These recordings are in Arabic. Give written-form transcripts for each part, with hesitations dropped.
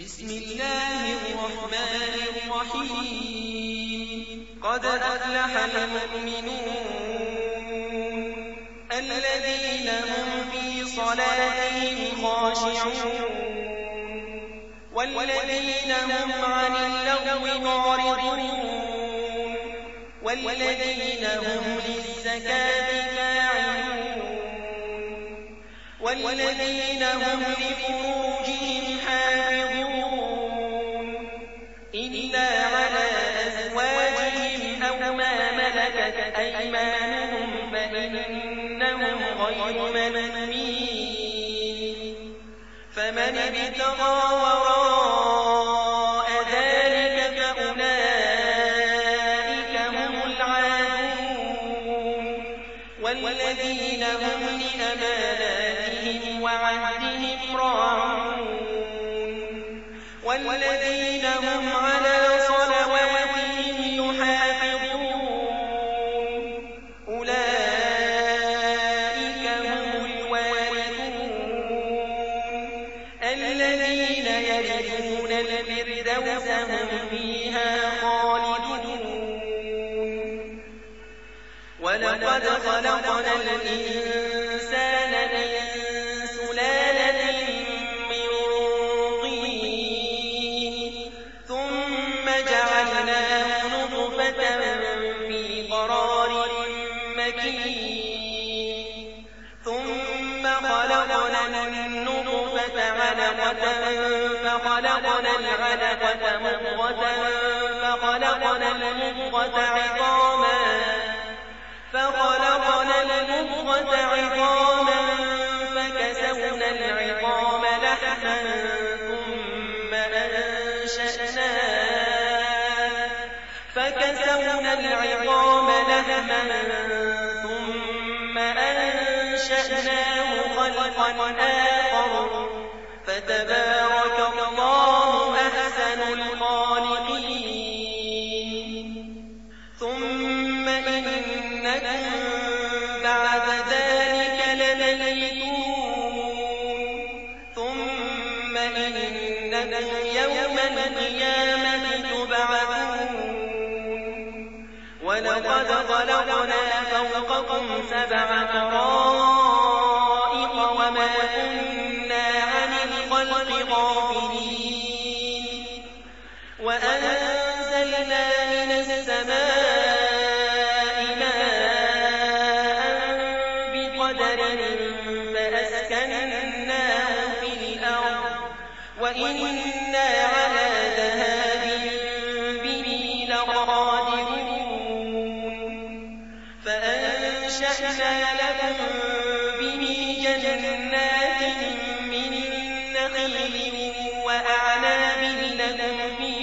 بسم الله الرحمن الرحيم قد أفلح المؤمنون الذين هم في صلاتهم خاشعون والذين هم عن اللغو معرضون والذين هم للزكاة فاعلون والذين هم لفروجهم حافظون إلا على أزواجهم أو ما ملكت أيمانهم فإنهم غير ملومين فمن ابتغى وراء ذلك فأولئك هم العادون والذين هم لأماناتهم وعهدهم راعون والذين هم على صلواتهم يحافظون أولئك هم الوارثون الذين يرثون الفردوس هم فيها خالدون ولقد خلقنا الإنسان من سلالة من طين ثم جعلناه نطفة في قرار مكين ثم خلقنا النطفة علقة فخلقنا العلقة مضغة فخلقنا المضغة عظاما فكسونا العظام لحما ثم أنشأناه خلقا آخر فتبارك الله أحسن الخالقين ثم إنكم بعد ذلك لميتون ثم إنكم يوم القيامة تبعثون ولقد خلقنا فوقكم 7 طرائق وما كنا عن الخلق غافلين وأنزلنا من السماء ماء بقدر فأسكنناه في الأرض وإنا على ذهاب به لقادرون فأنشأنا لكم به جنات من نخيل وأعناب لكم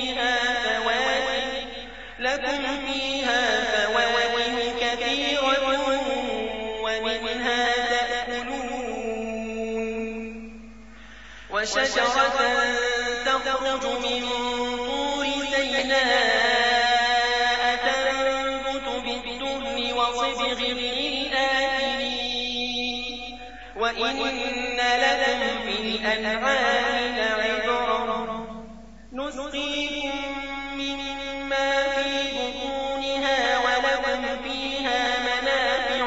فيها فواكه كثيرة ومنها تأكلون وشجرة تخرج من طور سيناء تنبت بالدهن وصبغ للآكلين وإن لكم في الأنعام لعبرة نسقيكم مما في بطونها ولكم فيها منافع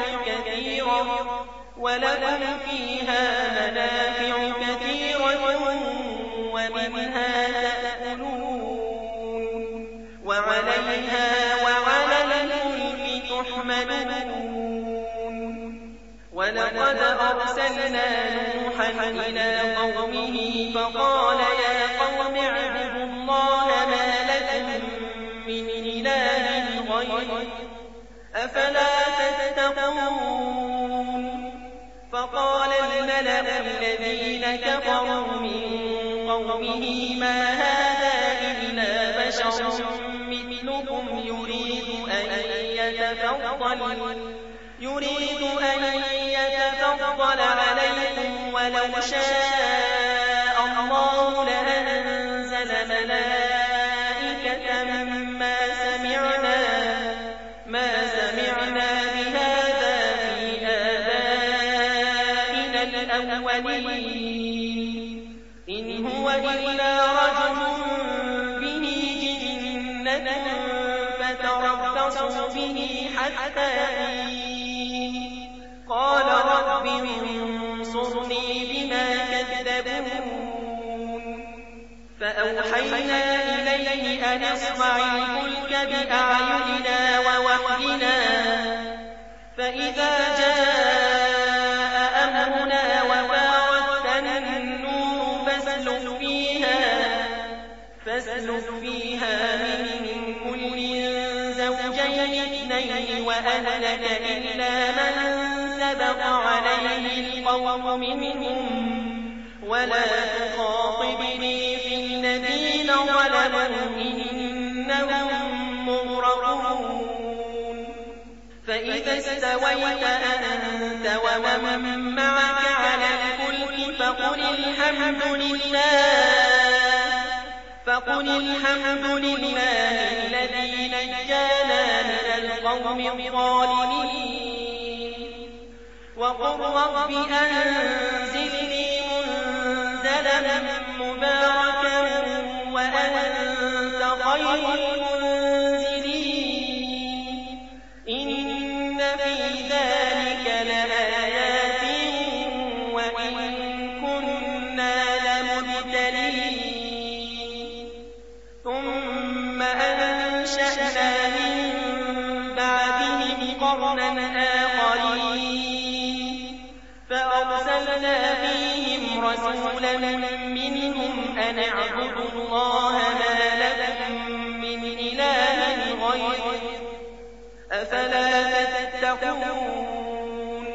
كثيرة ومنها تأكلون وعليها وعلى الفلك تحملون ولقد أرسلنا نوحا إلى قومه فقال يا قوم اعبدوا الله ما لكم من إله غيره أفلا تتقون فقال الملأ الذين كفروا من قومه ما هذا إلا بشر مثلكم يريد أن يتفضل عليكم ولو شاء الله لأنزل ملائكة ما سمعنا بهذا في آبائنا الأولين إن هو إلا رجل فتربصوا به حتى حين قال رب انصرني بما كذبون فأوحينا إليه أن اصنع الفلك بأعيننا ووحينا فإذا جاء أمرنا وفارت النور فاسلك فيها من كل زوجين اثنين وأهلك إلا من سبق عليه القول منهم ولا تخاطبني في الذين ظلموا إنهم مغرقون فإذا استويت أنت ومن معك على الفلك فقل الحمد لله الذي نجانا من القوم الظالمين وقل رب أنزلني منزلا مباركا وأنت خير المنزلين إن في ذلك لآيات وإن كنا لمبتلين ثم أنشأنا من بعدهم قرنا آخرين فأرسلنا فيهم رسولا منهم أن اعبدوا الله ما لكم من إله غيره أفلا تتقون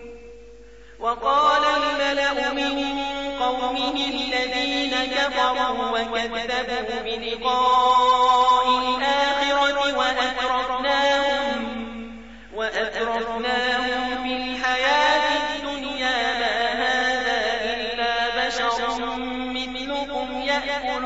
وقال الملأ من قومه الذين كفروا وكذبوا بلقاء الآخرة وأترفناهم في الحياة الدنيا ما هذا إلا بشر مثلكم يأكل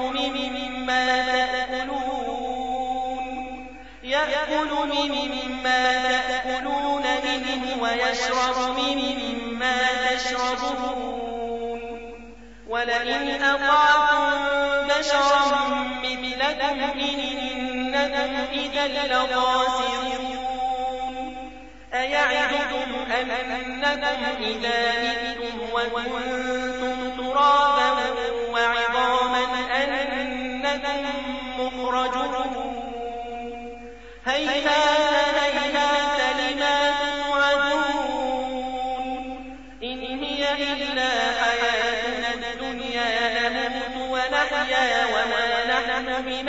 مما تأكلون منه ويشرب مما تشربون ولئن أطعتم بشرا مثلكم إنكم إذا لخاسرون أيعدكم أنكم إذا متم وكنتم ترابا وعظاما أنكم مخرجون هيهات لما توعدون إن هي إلا حياتنا الدنيا نموت ونحيا وما نحن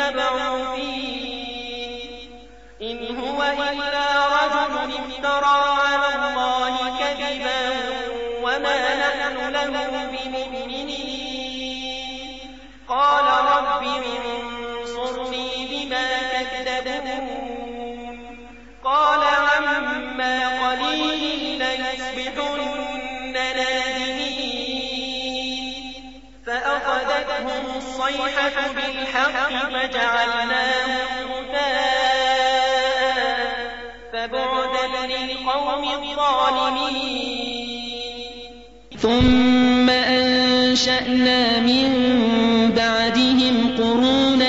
بمبعوثين إن هو إلا رجل افترى على الله كذبا وما نحن له بمؤمنين قال رب انصرني بما كذبون قال عما قليل ليصبحن نادمين فأخذتهم الصيحة بالحق فجعلناهم غثاء فبعدا للقوم الظالمين ثم أنشأنا من بعدهم قرونا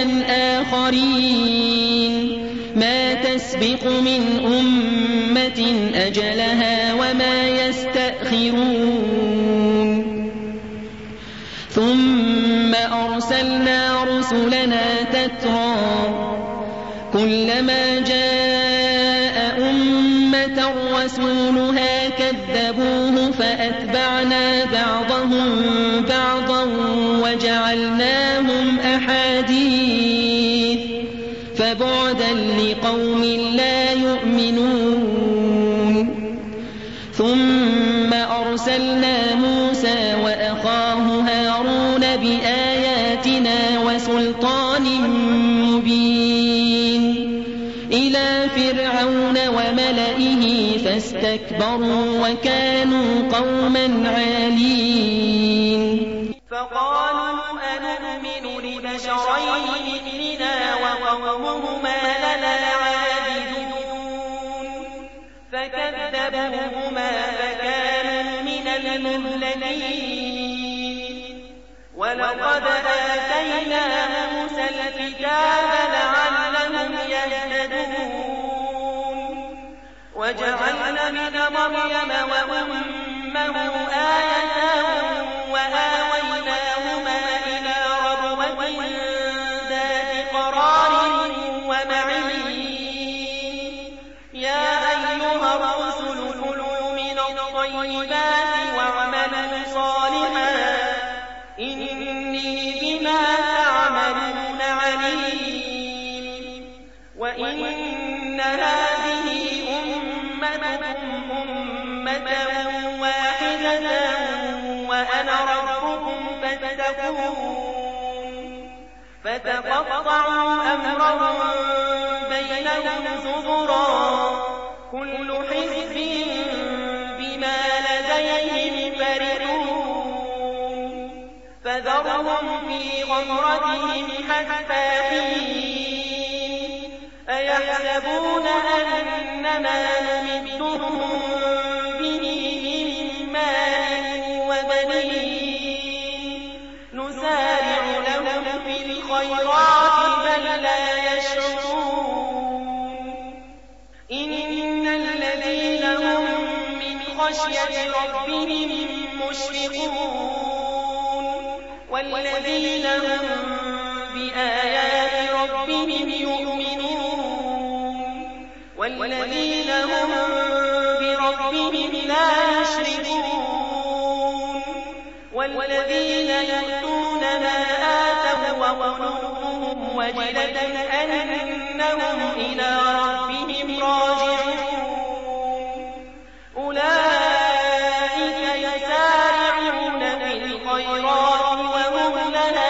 آخرين ما تسبق من أمة أجلها وما يستأخرون ثم أرسلنا رسلنا تترى كلما جاء أمة رسولها كذبوه فأتبعنا بعضهم بعضا وجعلناهم أحاديث فبعدا لقوم لا يؤمنون ثم أرسلنا موسى وأخاه هارون بآياتنا وسلطان مبين إلى فرعون وملئه فاستكبروا وكانوا قوما عالين فقالوا أنؤمن لبشرين مثلنا وقومهما لنا عابدون فكذبوهما فكانوا من المهلكين ولقد آتينا موسى الكتاب لعلهم مريم وأمه آية وآويناهما إلى ربوة ذات قرار ومعين يا أيها الرسل كلوا من الطيبات واعملوا صالحا إني بما تعملون عليم وإن هذه أمتكم أمة واحدة وأنا ربكم فاتقون فتقطعوا أمرهم بينهم زبرا كل حزب بما لديهم فرحون فذرهم في غمرتهم حتى حين أيحسبون أنما نمدهم به من مال وبنين نسارع لهم في الخيرات بل لا يشعرون إن الذين هم من خشية ربهم مشفقون والذين هم بآيات ربهم يؤمنون والذين هم بربهم لا يشركون والذين يؤتون ما آتوا وقلوبهم وجلة أنهم إلى ربهم راجعون أولئك يسارعون في الخيرات وهم لها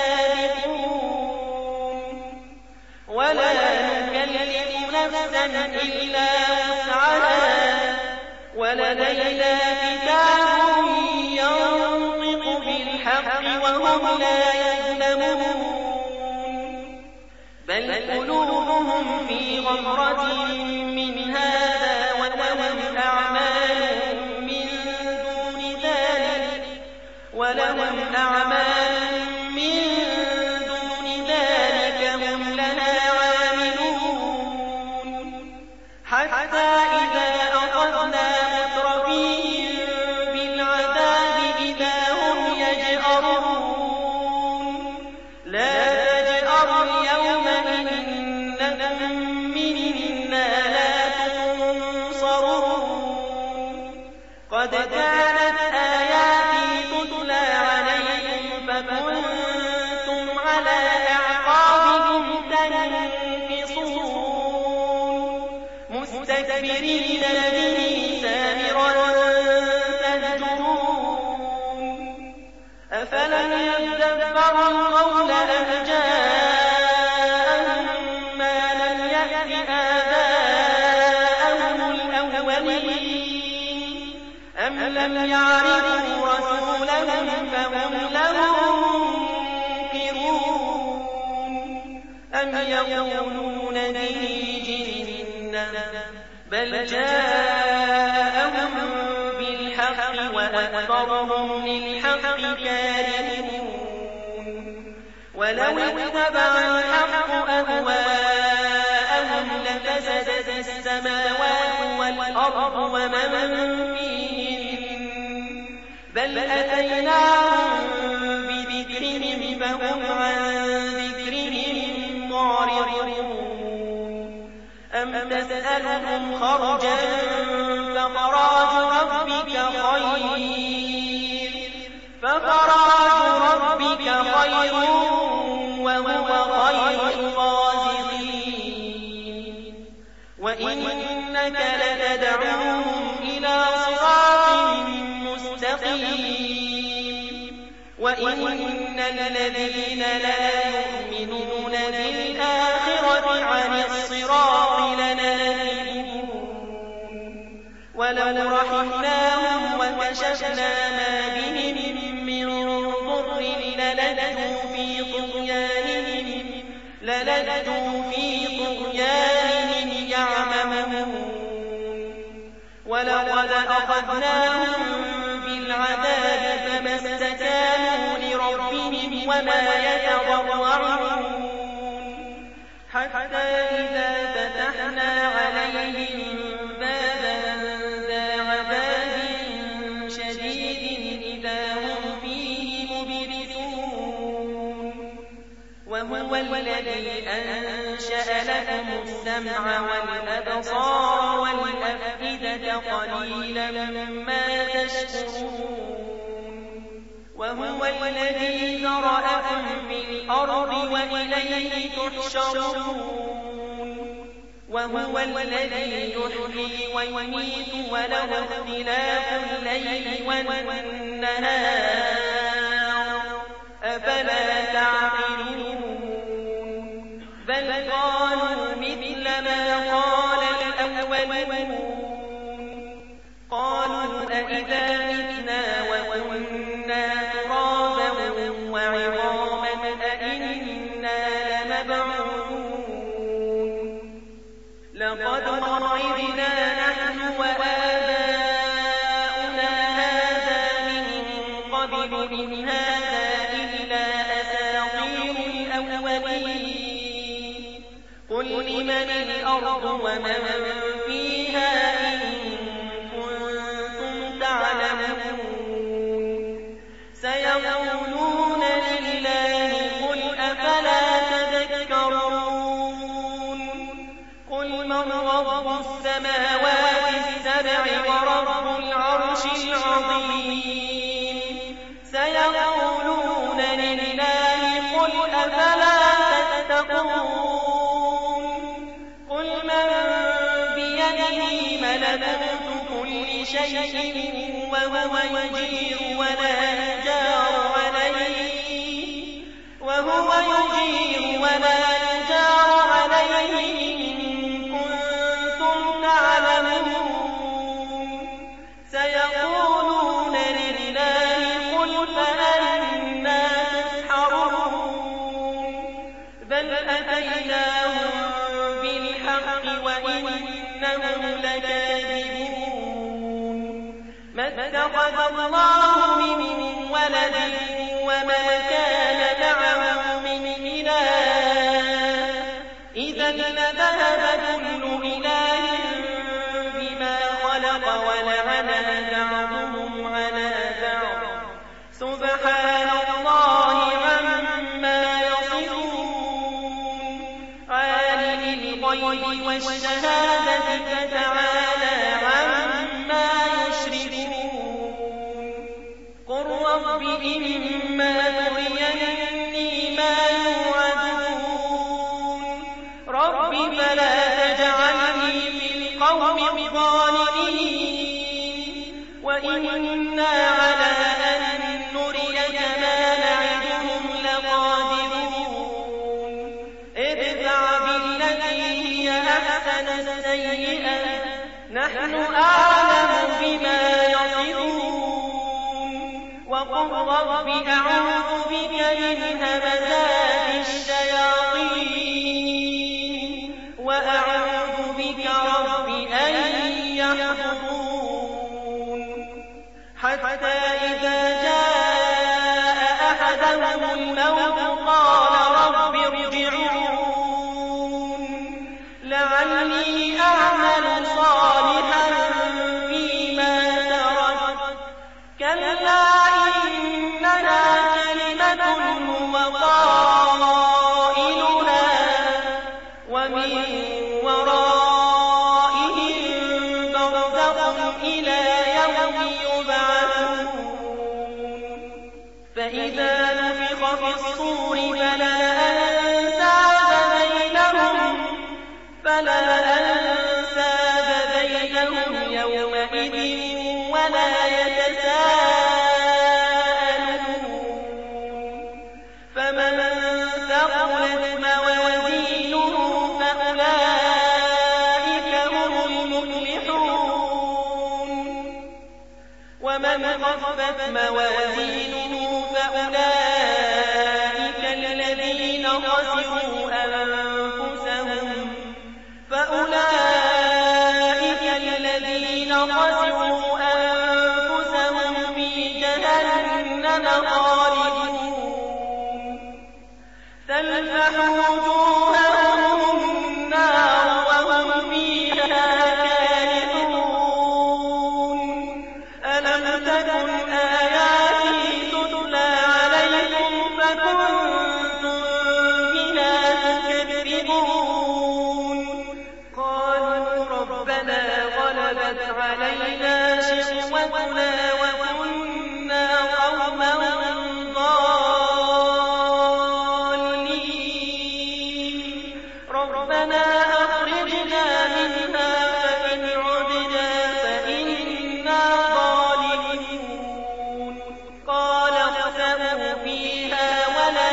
سابقون ولا نكلف نفسا إلا وسعها ولدينا كتاب ينطق بالحق وهم لا يظلمون بل قلوبهم في غمرة من هذا ولهم أعمال من دون ذلك هم لها عاملون حتى إذا أخذنا مترفيهم بالعذاب إذا هم يجأرون لا تجأروا اليوم إنكم منا لا تنصرون قد كانت آياتي تتلى عليكم فكنتم على أعقابكم تنكصون مستكبرين به سامرا تهجرون أفلم يدبروا القول أم جاءهم ما لم يأت آباءهم الأولين أم لم يعرفوا رسولهم فهم له منكرون أم يقولون به جنة بل جاءهم بالحق وأكثرهم للحق كارهون ولو اتبع الحق أهواءهم لفسدت السماوات والأرض ومن فيهن بل أتيناهم بذكرهم فهم عن ذكرهم معرضون أم تسألهم خرجا فخراج ربك خير وهو خير الرازقين وإنك لتدعوهم إلى صراط مستقيم وإن الذين لا يؤمنون بالآخرة عن الصراط لناكبون ولو رحمناهم وكشفنا ما بهم من ضر للجوا في طغيانهم يعمهون ولقد أخذناهم بالعذاب فما استكانوا لربهم وما يتضرعون حتى إذا فتحنا عليهم بابا ذا وهو الذي أنشأ لكم السمع والأبصار والأفئدة قليلا ما تشكرون وهو الذي ذرأكم في الأرض وإليه تحشرون وهو الذي يحيي ويميت وله اختلاف الليل والنهار أفلا تعقلون بل قالوا مثل ما قال الأولون قالوا أئذا متنا وكنا ترابا وعظاما أئنا لمبعوثون لقد وعدنا نحن وآباؤنا هذا من قبل إن هذا إلا أساطير الأولين قل لمن الأرض ومن فيها إن كنتم تعلمون سيقولون لله قل أفلا تذكرون قل من رب السماوات السبع ورب العرش العظيم سيقولون لله قل أفلا تتقون قل من بيده ملكوت كل شيء وهو يجير ولا يجار عليه إن كنتم تعلمون سيقولون لله قل فأنى تسحرون بل أتيناهم بالحق وإنهم لكاذبون ما اتخذ الله من ولد وما كان معه من إله إذا لذهب كل إله بما خلق ولعلى بعضهم على بعض سبحان الله عما يصفون عالم الغيب والشهادة فتعالى عما يشركون قل رب إما تريني ما يوعدون رب فلا تجعلني في القوم الظالمين وإنا على أن نريك ما نعدهم لقادرون ادفع بالتي هي أحسن السيئة نحن أعلم بما يصفون وقل رب أعوذ بك من همزات الشياطين وأعوذ بك رب أن يحضرون حتى إذا جاء أحدهم الموت قال رب ارجعون لعلي أعمل صالحا فيما تركت كلا إنها كلمة هو قائلها ومن ورائهم برزخ إلى يوم يبعثون فإذا نفخ في الصور فلا أنساب بينهم يومئذ ولا يتساءلون فمن ثقلت موازينه فأولئك هم المفلحون ومن خفت موازينه فأولئك الذين خسروا أنفسهم في جهنم خالدون تلفح وجوههم النار وهم فيها كالحون ألم تكن آياتي تتلى عليكم فكنتم علينا شقوتنا وكنا قوما ضالين ربنا أخرجنا منها فإن عدنا فإنا ظالمون قال اخسئوا فيها ولا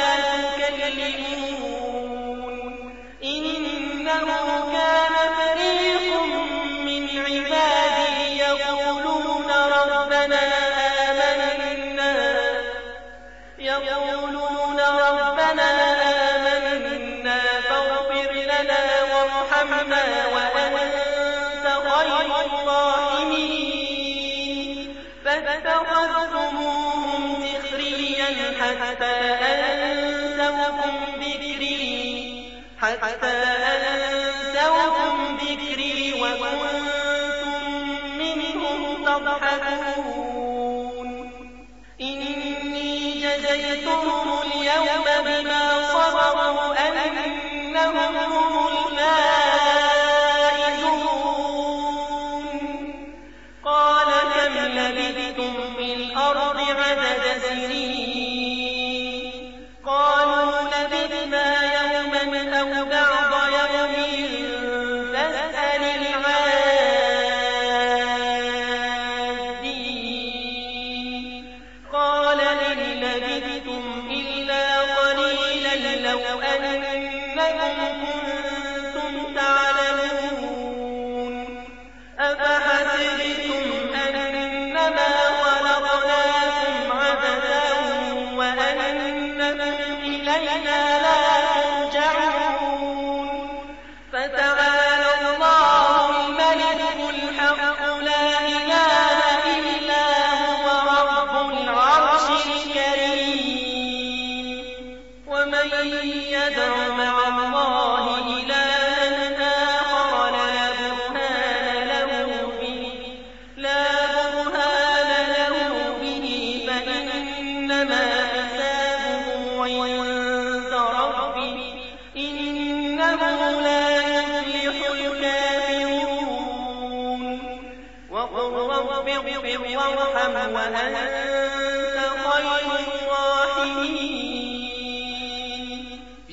تكلمون إنه كان فريق من عبادي يقولون ربنا آمنا فاغفر لنا وارحمنا وأنت خير الراحمين فاتخذتموهم سخريا حتى أنسوكم ذكري وكنتم منهم تضحكون إني جزيتهم اليوم بما صبروا أنهم هم الفائزون قال كم لبثتم في الأرض عدد سنين قالوا لبثنا يوما أو بعض يوم فاسأل العادين قال إن لبثتم إلا قليلا لو أنكم كنتم تعلمون أفحسبتم أنما خلقناكم عبثا وأنكم إلينا لا ترجعون فتعالى الله الملك الحق لا إله إلا هو رب العرش الكريم ومن يدع مع الله إلها آخر لا برهان له به فإنما حسابه عند ربه إنه لا يفلح الكافرون وقل رب اغفر وارحم وأنت